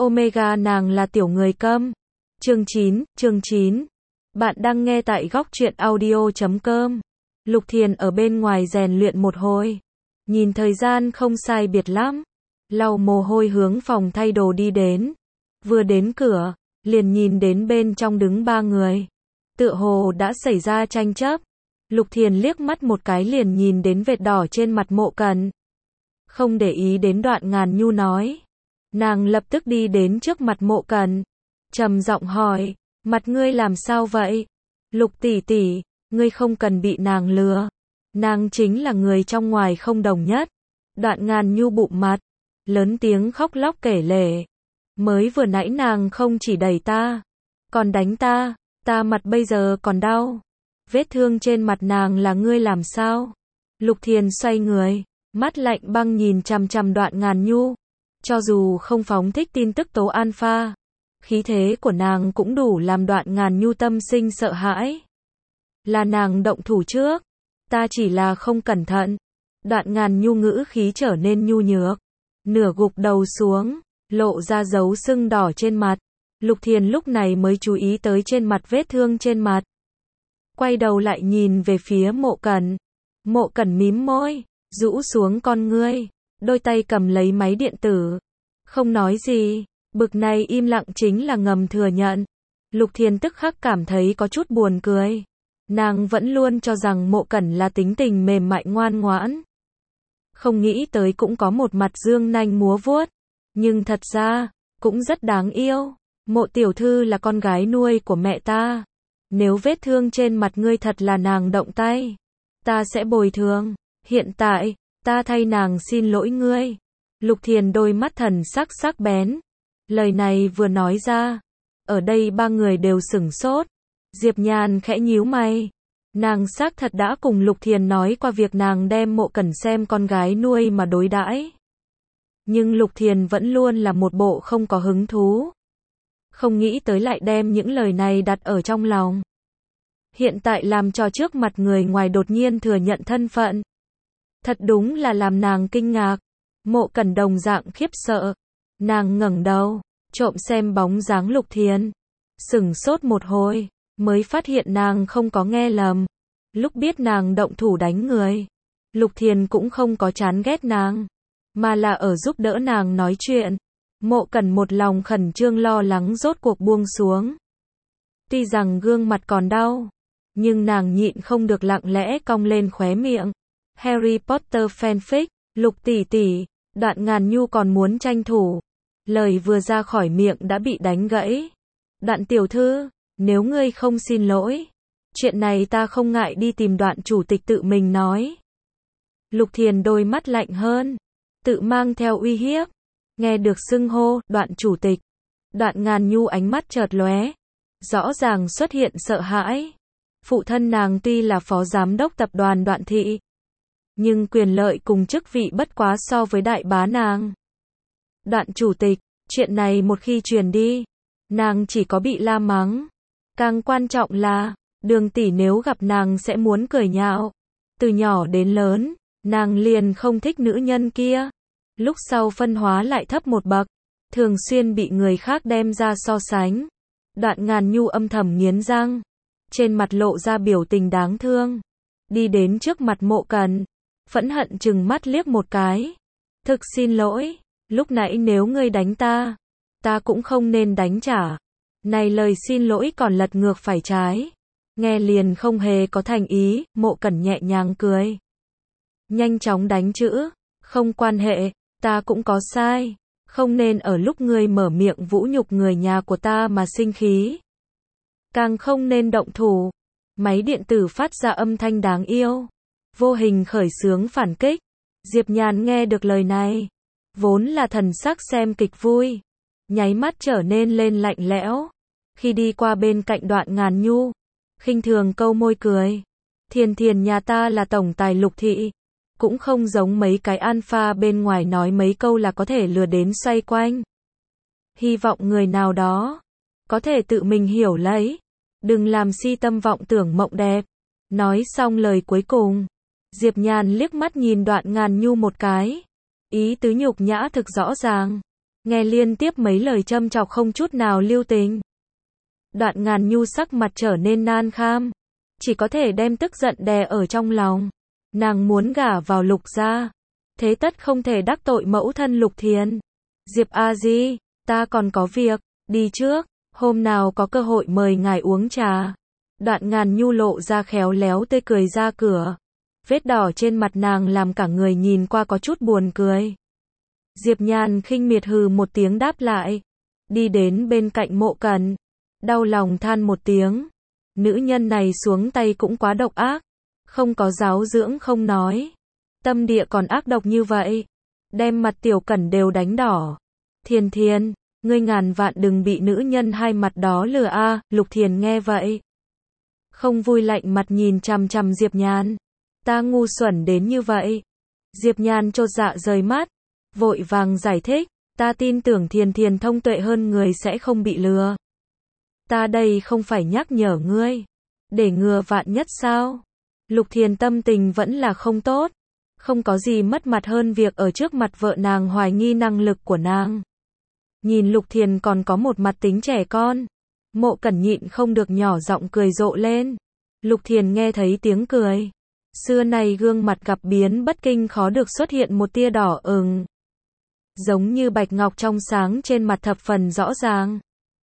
Omega nàng là tiểu người câm. Chương 9. Bạn đang nghe tại góc truyện audio.com. Lục Thiền ở bên ngoài rèn luyện một hồi. Nhìn thời gian không sai biệt lắm. Lau mồ hôi hướng phòng thay đồ đi đến. Vừa đến cửa, liền nhìn đến bên trong đứng 3 người. Tựa hồ đã xảy ra tranh chấp. Lục Thiền liếc mắt một cái liền nhìn đến vệt đỏ trên mặt Mộ Cẩn. Không để ý đến Đoạn Ngàn Nhu nói. Nàng lập tức đi đến trước mặt Mộ Cẩn. Trầm giọng hỏi, mặt ngươi làm sao vậy? Lục tỷ tỷ, ngươi không cần bị nàng lừa. Nàng chính là người trong ngoài không đồng nhất. Đoạn Ngàn Nhu bụm mặt, lớn tiếng khóc lóc kể lể. Mới vừa nãy nàng không chỉ đẩy ta, còn đánh ta, ta mặt bây giờ còn đau. Vết thương trên mặt nàng là ngươi làm sao? Lục Thiền xoay người, mắt lạnh băng nhìn chằm chằm Đoạn Ngàn Nhu. Cho dù không phóng thích tin tức tố alpha, khí thế của nàng cũng đủ làm Đoạn Ngàn Nhu tâm sinh sợ hãi. Là nàng động thủ trước, ta chỉ là không cẩn thận. Đoạn Ngàn Nhu ngữ khí trở nên nhu nhược, nửa gục đầu xuống, lộ ra dấu sưng đỏ trên mặt. Lục Thiền lúc này mới chú ý tới trên mặt vết thương trên mặt. Quay đầu lại nhìn về phía Mộ Cẩn. Mộ Cẩn mím môi, rũ xuống con ngươi, đôi tay cầm lấy máy điện tử. Không nói gì, bực này im lặng chính là ngầm thừa nhận. Lục Thiền tức khắc cảm thấy có chút buồn cười. Nàng vẫn luôn cho rằng Mộ Cẩn là tính tình mềm mại ngoan ngoãn. Không nghĩ tới cũng có một mặt dương nanh múa vuốt. Nhưng thật ra, cũng rất đáng yêu. Mộ tiểu thư là con gái nuôi của mẹ ta. Nếu vết thương trên mặt ngươi thật là nàng động tay, ta sẽ bồi thường. Hiện tại, ta thay nàng xin lỗi ngươi. Lục Thiền đôi mắt thần sắc sắc bén. Lời này vừa nói ra, ở đây 3 người đều sửng sốt. Diệp Nhàn khẽ nhíu mày. Nàng xác thật đã cùng Lục Thiền nói qua việc nàng đem Mộ Cẩn xem con gái nuôi mà đối đãi. Nhưng Lục Thiền vẫn luôn là một bộ không có hứng thú. Không nghĩ tới lại đem những lời này đặt ở trong lòng. Hiện tại làm cho trước mặt người ngoài đột nhiên thừa nhận thân phận. Thật đúng là làm nàng kinh ngạc. Mộ Cẩn đồng dạng khiếp sợ. Nàng ngẩng đầu, trộm xem bóng dáng Lục Thiền. Sửng sốt một hồi, mới phát hiện nàng không có nghe lầm. Lúc biết nàng động thủ đánh người, Lục Thiền cũng không có chán ghét nàng, mà là ở giúp đỡ nàng nói chuyện. Mộ Cẩn một lòng khẩn trương lo lắng rốt cuộc buông xuống. Tuy rằng gương mặt còn đau, nhưng nàng nhịn không được lặng lẽ cong lên khóe miệng. Harry Potter fanfic, Lục tỷ tỷ, Đoạn Ngàn Nhu còn muốn tranh thủ. Lời vừa ra khỏi miệng đã bị đánh gãy. Đoạn tiểu thư, nếu ngươi không xin lỗi, chuyện này ta không ngại đi tìm Đoạn chủ tịch tự mình nói. Lục Thiền đôi mắt lạnh hơn, tự mang theo uy hiếp. Nghe được xưng hô, Đoạn chủ tịch. Đoạn Ngàn Nhu ánh mắt chợt lóe, rõ ràng xuất hiện sợ hãi. Phụ thân nàng tuy là phó giám đốc tập đoàn Đoạn thị, nhưng quyền lợi cùng chức vị bất quá so với đại bá nàng. Đoạn chủ tịch, chuyện này một khi truyền đi, nàng chỉ có bị la mắng. Càng quan trọng là, Đường tỷ nếu gặp nàng sẽ muốn cười nhạo. Từ nhỏ đến lớn, nàng liền không thích nữ nhân kia. Lúc sau phân hóa lại thấp một bậc, thường xuyên bị người khác đem ra so sánh. Đoạn Ngàn Nhu âm thầm nghiến răng, trên mặt lộ ra biểu tình đáng thương. Đi đến trước mặt Mộ Cẩn, phẫn hận trừng mắt liếc một cái. Thực xin lỗi, lúc nãy nếu ngươi đánh ta, ta cũng không nên đánh trả. Này lời xin lỗi còn lật ngược phải trái. Nghe liền không hề có thành ý. Mộ Cẩn nhẹ nhàng cười, nhanh chóng đánh chữ. Không quan hệ, ta cũng có sai. Không nên ở lúc ngươi mở miệng vũ nhục người nhà của ta mà sinh khí. Càng không nên động thủ. Máy điện tử phát ra âm thanh đáng yêu, vô hình khởi xướng phản kích. Diệp Nhàn nghe được lời này, vốn là thần sắc xem kịch vui, nháy mắt trở nên lên lạnh lẽo. Khi đi qua bên cạnh Đoạn Ngàn Nhu, khinh thường câu môi cười. Thiền Thiền nhà ta là tổng tài Lục thị, cũng không giống mấy cái alpha bên ngoài nói mấy câu là có thể lừa đến xoay quanh. Hy vọng người nào đó có thể tự mình hiểu lấy, đừng làm si tâm vọng tưởng mộng đẹp. Nói xong lời cuối cùng, Diệp Nhàn liếc mắt nhìn Đoạn Ngàn Nhu một cái. Ý tứ nhục nhã thực rõ ràng. nghe liên tiếp mấy lời châm chọc không chút nào lưu tình. Đoạn Ngàn Nhu sắc mặt trở nên nan kham, chỉ có thể đem tức giận đè ở trong lòng. Nàng muốn gả vào Lục gia, thế tất không thể đắc tội mẫu thân Lục Thiền. Diệp A Di, ta còn có việc, đi trước, hôm nào có cơ hội mời ngài uống trà. Đoạn Ngàn Nhu lộ ra khéo léo tươi cười ra cửa. Vết đỏ trên mặt nàng làm cả người nhìn qua có chút buồn cười. Diệp Nhan khinh miệt hừ một tiếng đáp lại, đi đến bên cạnh Mộ Cẩn, đau lòng than một tiếng. Nữ nhân này xuống tay cũng quá độc ác, không có giáo dưỡng không nói, tâm địa còn ác độc như vậy, đem mặt Tiểu Cẩn đều đánh đỏ. Thiền Thiền, ngươi ngàn vạn đừng bị nữ nhân hai mặt đó lừa a. Lục Thiền nghe vậy, không vui lạnh mặt nhìn chằm chằm Diệp Nhan. Ta ngu xuẩn đến như vậy? Diệp Nhan chột dạ rời mắt, vội vàng giải thích, ta tin tưởng Thiền Thiền thông tuệ hơn người sẽ không bị lừa. Ta đây không phải nhắc nhở ngươi, để ngừa vạn nhất sao? Lục Thiền tâm tình vẫn là không tốt, không có gì mất mặt hơn việc ở trước mặt vợ nàng hoài nghi năng lực của nàng. Nhìn Lục Thiền còn có một mặt tính trẻ con, Mộ Cẩn nhịn không được nhỏ giọng cười rộ lên. Lục Thiền nghe thấy tiếng cười, xưa nay gương mặt gặp biến bất kinh khó được xuất hiện một tia đỏ ửng, giống như bạch ngọc trong sáng trên mặt thập phần rõ ràng.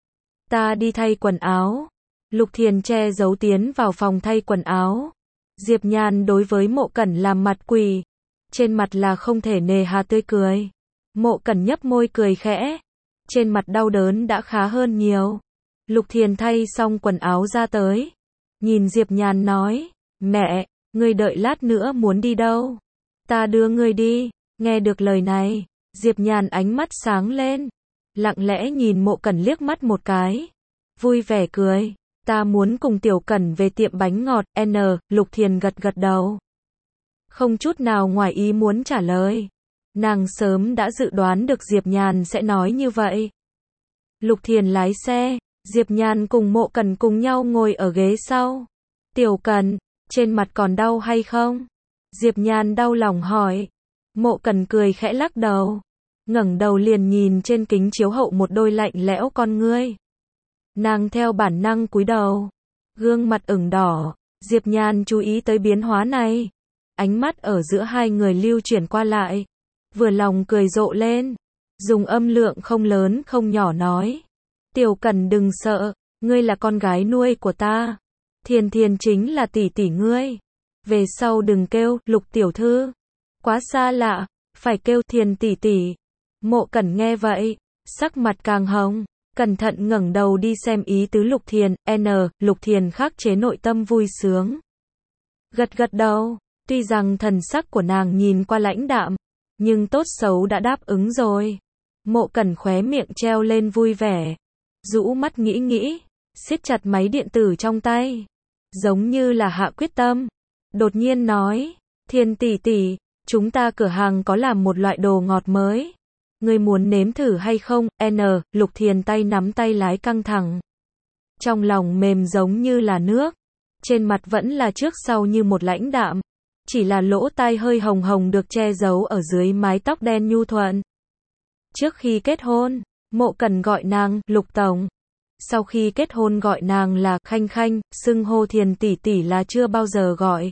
Ta đi thay quần áo. Lục Thiền che giấu tiến vào phòng thay quần áo. Diệp Nhan đối với Mộ Cẩn làm mặt quỷ, trên mặt là không thể nề hà tươi cười. Mộ Cẩn nhấp môi cười khẽ, trên mặt đau đớn đã khá hơn nhiều. Lục Thiền thay xong quần áo ra tới, nhìn Diệp Nhan nói, mẹ, ngươi đợi lát nữa muốn đi đâu? Ta đưa ngươi đi. Nghe được lời này, Diệp Nhan ánh mắt sáng lên, lặng lẽ nhìn Mộ Cẩn liếc mắt một cái, vui vẻ cười, ta muốn cùng Tiểu Cẩn về tiệm bánh ngọt, Lục Thiền gật gật đầu, không chút nào ngoài ý muốn trả lời. Nàng sớm đã dự đoán được Diệp Nhan sẽ nói như vậy. Lục Thiền lái xe, Diệp Nhan cùng Mộ Cẩn cùng nhau ngồi ở ghế sau. Tiểu Cẩn, trên mặt còn đau hay không? Diệp Nhan đau lòng hỏi. Mộ Cẩn cười khẽ lắc đầu, ngẩng đầu liền nhìn trên kính chiếu hậu một đôi lạnh lẽo con ngươi. Nàng theo bản năng cúi đầu, gương mặt ửng đỏ. Diệp Nhan chú ý tới biến hóa này, ánh mắt ở giữa hai người lưu chuyển qua lại, vừa lòng cười rộ lên, dùng âm lượng không lớn không nhỏ nói, Tiểu Cẩn đừng sợ, ngươi là con gái nuôi của ta, Thiền Thiền chính là tỷ tỷ ngươi, về sau đừng kêu Lục tiểu thư, quá xa lạ, phải kêu Thiền tỷ tỷ. Mộ Cẩn nghe vậy, sắc mặt càng hồng, cẩn thận ngẩng đầu đi xem ý tứ Lục Thiền. Lục Thiền khắc chế nội tâm vui sướng, gật gật đầu, tuy rằng thần sắc của nàng nhìn qua lãnh đạm, nhưng tốt xấu đã đáp ứng rồi. Mộ Cẩn khóe miệng treo lên vui vẻ, rũ mắt nghĩ nghĩ, siết chặt máy điện tử trong tay, giống như là hạ quyết tâm. Đột nhiên nói, Thiền tỷ tỷ, chúng ta cửa hàng có làm một loại đồ ngọt mới, ngươi muốn nếm thử hay không? Lục Thiền tay nắm tay lái căng thẳng, trong lòng mềm giống như là nước, trên mặt vẫn là trước sau như một lãnh đạm, chỉ là lỗ tai hơi hồng hồng được che giấu ở dưới mái tóc đen nhu thuận. Trước khi kết hôn, Mộ Cẩn gọi nàng Lục tổng, sau khi kết hôn gọi nàng là Khanh Khanh, xưng hô Thiền tỷ tỷ là chưa bao giờ gọi.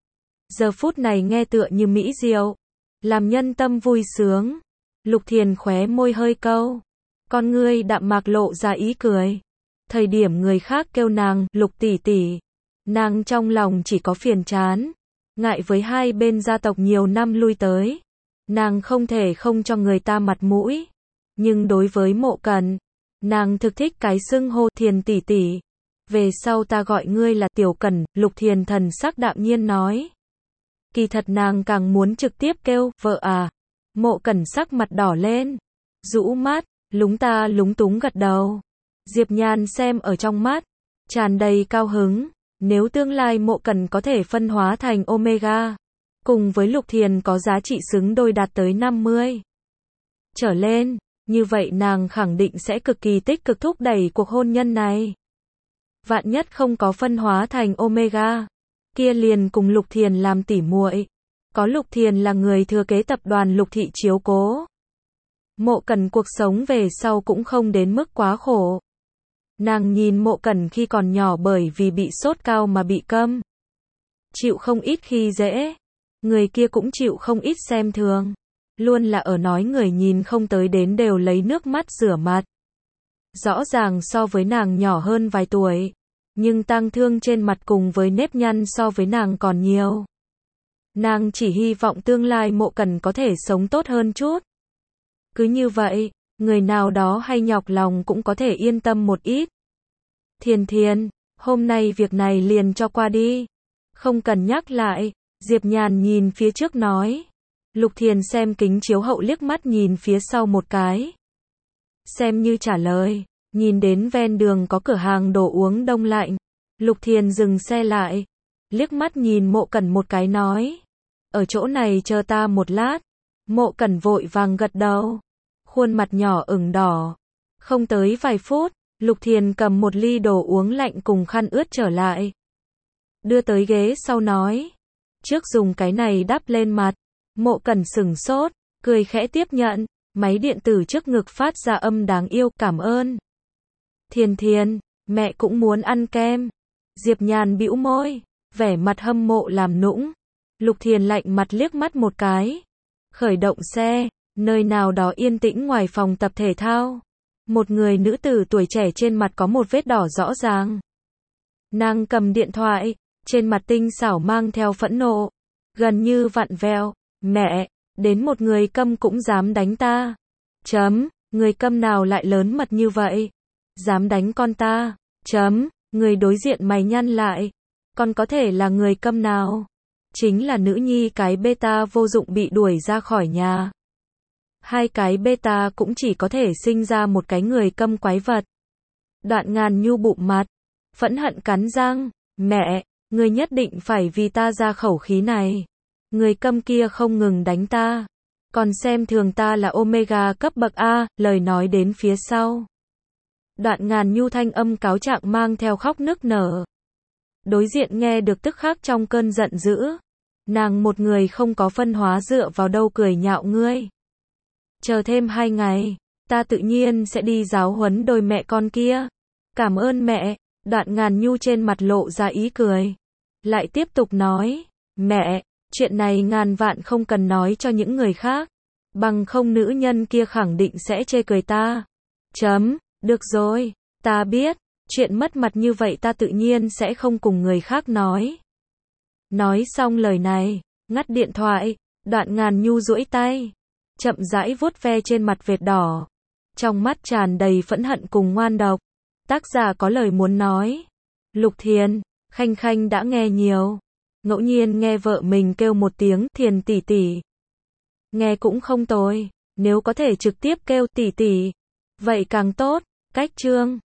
Giờ phút này nghe tựa như mỹ diệu, làm nhân tâm vui sướng. Lục Thiền khóe môi hơi câu, con ngươi đạm mạc lộ ra ý cười. Thời điểm người khác kêu nàng Lục tỷ tỷ, nàng trong lòng chỉ có phiền chán, ngại với hai bên gia tộc nhiều năm lui tới, nàng không thể không cho người ta mặt mũi. Nhưng đối với Mộ Cẩn, nàng thực thích cái xưng hô Thiền tỷ tỷ. Về sau ta gọi ngươi là Tiểu Cẩn. Lục Thiền thần sắc đạm nhiên nói. Kỳ thật nàng càng muốn trực tiếp kêu vợ à. Mộ Cẩn sắc mặt đỏ lên, rũ mắt, lúng ta lúng túng gật đầu. Diệp Nhan xem ở trong mắt, tràn đầy cao hứng. Nếu tương lai Mộ Cẩn có thể phân hóa thành Omega, cùng với Lục Thiền có giá trị xứng đôi đạt tới 50 trở lên, như vậy nàng khẳng định sẽ cực kỳ tích cực thúc đẩy cuộc hôn nhân này. Vạn nhất không có phân hóa thành Omega, kia liền cùng Lục Thiền làm tỉ muội, có Lục Thiền là người thừa kế tập đoàn Lục thị chiếu cố. Mộ Cẩn cuộc sống về sau cũng không đến mức quá khổ. Nàng nhìn Mộ Cẩn khi còn nhỏ bởi vì bị sốt cao mà bị câm. Chịu không ít khi dễ. Người kia cũng chịu không ít xem thường. Luôn là ở nói người nhìn không tới đến đều lấy nước mắt rửa mặt. Rõ ràng so với nàng nhỏ hơn vài tuổi. Nhưng tang thương trên mặt cùng với nếp nhăn so với nàng còn nhiều. Nàng chỉ hy vọng tương lai Mộ Cẩn có thể sống tốt hơn chút. Cứ như vậy, người nào đó hay nhọc lòng cũng có thể yên tâm một ít. Thiền Thiền, hôm nay việc này liền cho qua đi. Không cần nhắc lại, Diệp Nhàn nhìn phía trước nói. Lục Thiền xem kính chiếu hậu liếc mắt nhìn phía sau một cái. Xem như trả lời, nhìn đến ven đường có cửa hàng đồ uống đông lạnh. Lục Thiền dừng xe lại, liếc mắt nhìn Mộ Cẩn một cái nói. Ở chỗ này chờ ta một lát. Mộ Cẩn vội vàng gật đầu. Khuôn mặt nhỏ ửng đỏ. Không tới vài phút, Lục Thiền cầm một ly đồ uống lạnh cùng khăn ướt trở lại. Đưa tới ghế sau nói. Trước dùng cái này đắp lên mặt. Mộ Cẩn sửng sốt, cười khẽ tiếp nhận. Máy điện tử trước ngực phát ra âm đáng yêu, cảm ơn. Thiền Thiền, mẹ cũng muốn ăn kem. Diệp Nhàn bĩu môi, vẻ mặt hâm mộ làm nũng. Lục Thiền lạnh mặt liếc mắt một cái. Khởi động xe, nơi nào đó yên tĩnh ngoài phòng tập thể thao. Một người nữ tử tuổi trẻ trên mặt có một vết đỏ rõ ràng. Nàng cầm điện thoại, trên mặt tinh xảo mang theo phẫn nộ. Gần như vặn vẹo, mẹ, đến một người câm cũng dám đánh ta. Người câm nào lại lớn mật như vậy? Dám đánh con ta. Người đối diện mày nhăn lại. Con có thể là người câm nào? Chính là nữ nhi cái beta vô dụng bị đuổi ra khỏi nhà. Hai cái beta cũng chỉ có thể sinh ra một cái người câm quái vật. Đoạn Ngàn Nhu bụm mặt, phẫn hận cắn răng, mẹ, ngươi nhất định phải vì ta ra khẩu khí này. Người câm kia không ngừng đánh ta, còn xem thường ta là Omega cấp bậc A, lời nói đến phía sau. Đoạn Ngàn Nhu thanh âm cáo trạng mang theo khóc nức nở. Đối diện nghe được tức khắc trong cơn giận dữ. Nàng một người không có phân hóa dựa vào đâu cười nhạo ngươi. Chờ thêm 2 ngày, ta tự nhiên sẽ đi giáo huấn đôi mẹ con kia. Cảm ơn mẹ. Đoạn Ngàn Nhu trên mặt lộ ra ý cười. Lại tiếp tục nói, mẹ, chuyện này ngàn vạn không cần nói cho những người khác. Bằng không nữ nhân kia khẳng định sẽ chê cười ta. Được rồi, ta biết, chuyện mất mặt như vậy ta tự nhiên sẽ không cùng người khác nói. Nói xong lời này, ngắt điện thoại, Đoạn Ngàn Nhu duỗi tay, chậm rãi vuốt ve trên mặt vệt đỏ. Trong mắt tràn đầy phẫn hận cùng ngoan độc. Tác giả có lời muốn nói. Lục Thiền, Khanh Khanh đã nghe nhiều. Ngẫu nhiên nghe vợ mình kêu một tiếng Thiền tỷ tỷ. Nghe cũng không tồi, nếu có thể trực tiếp kêu tỷ tỷ, vậy càng tốt. Cách chương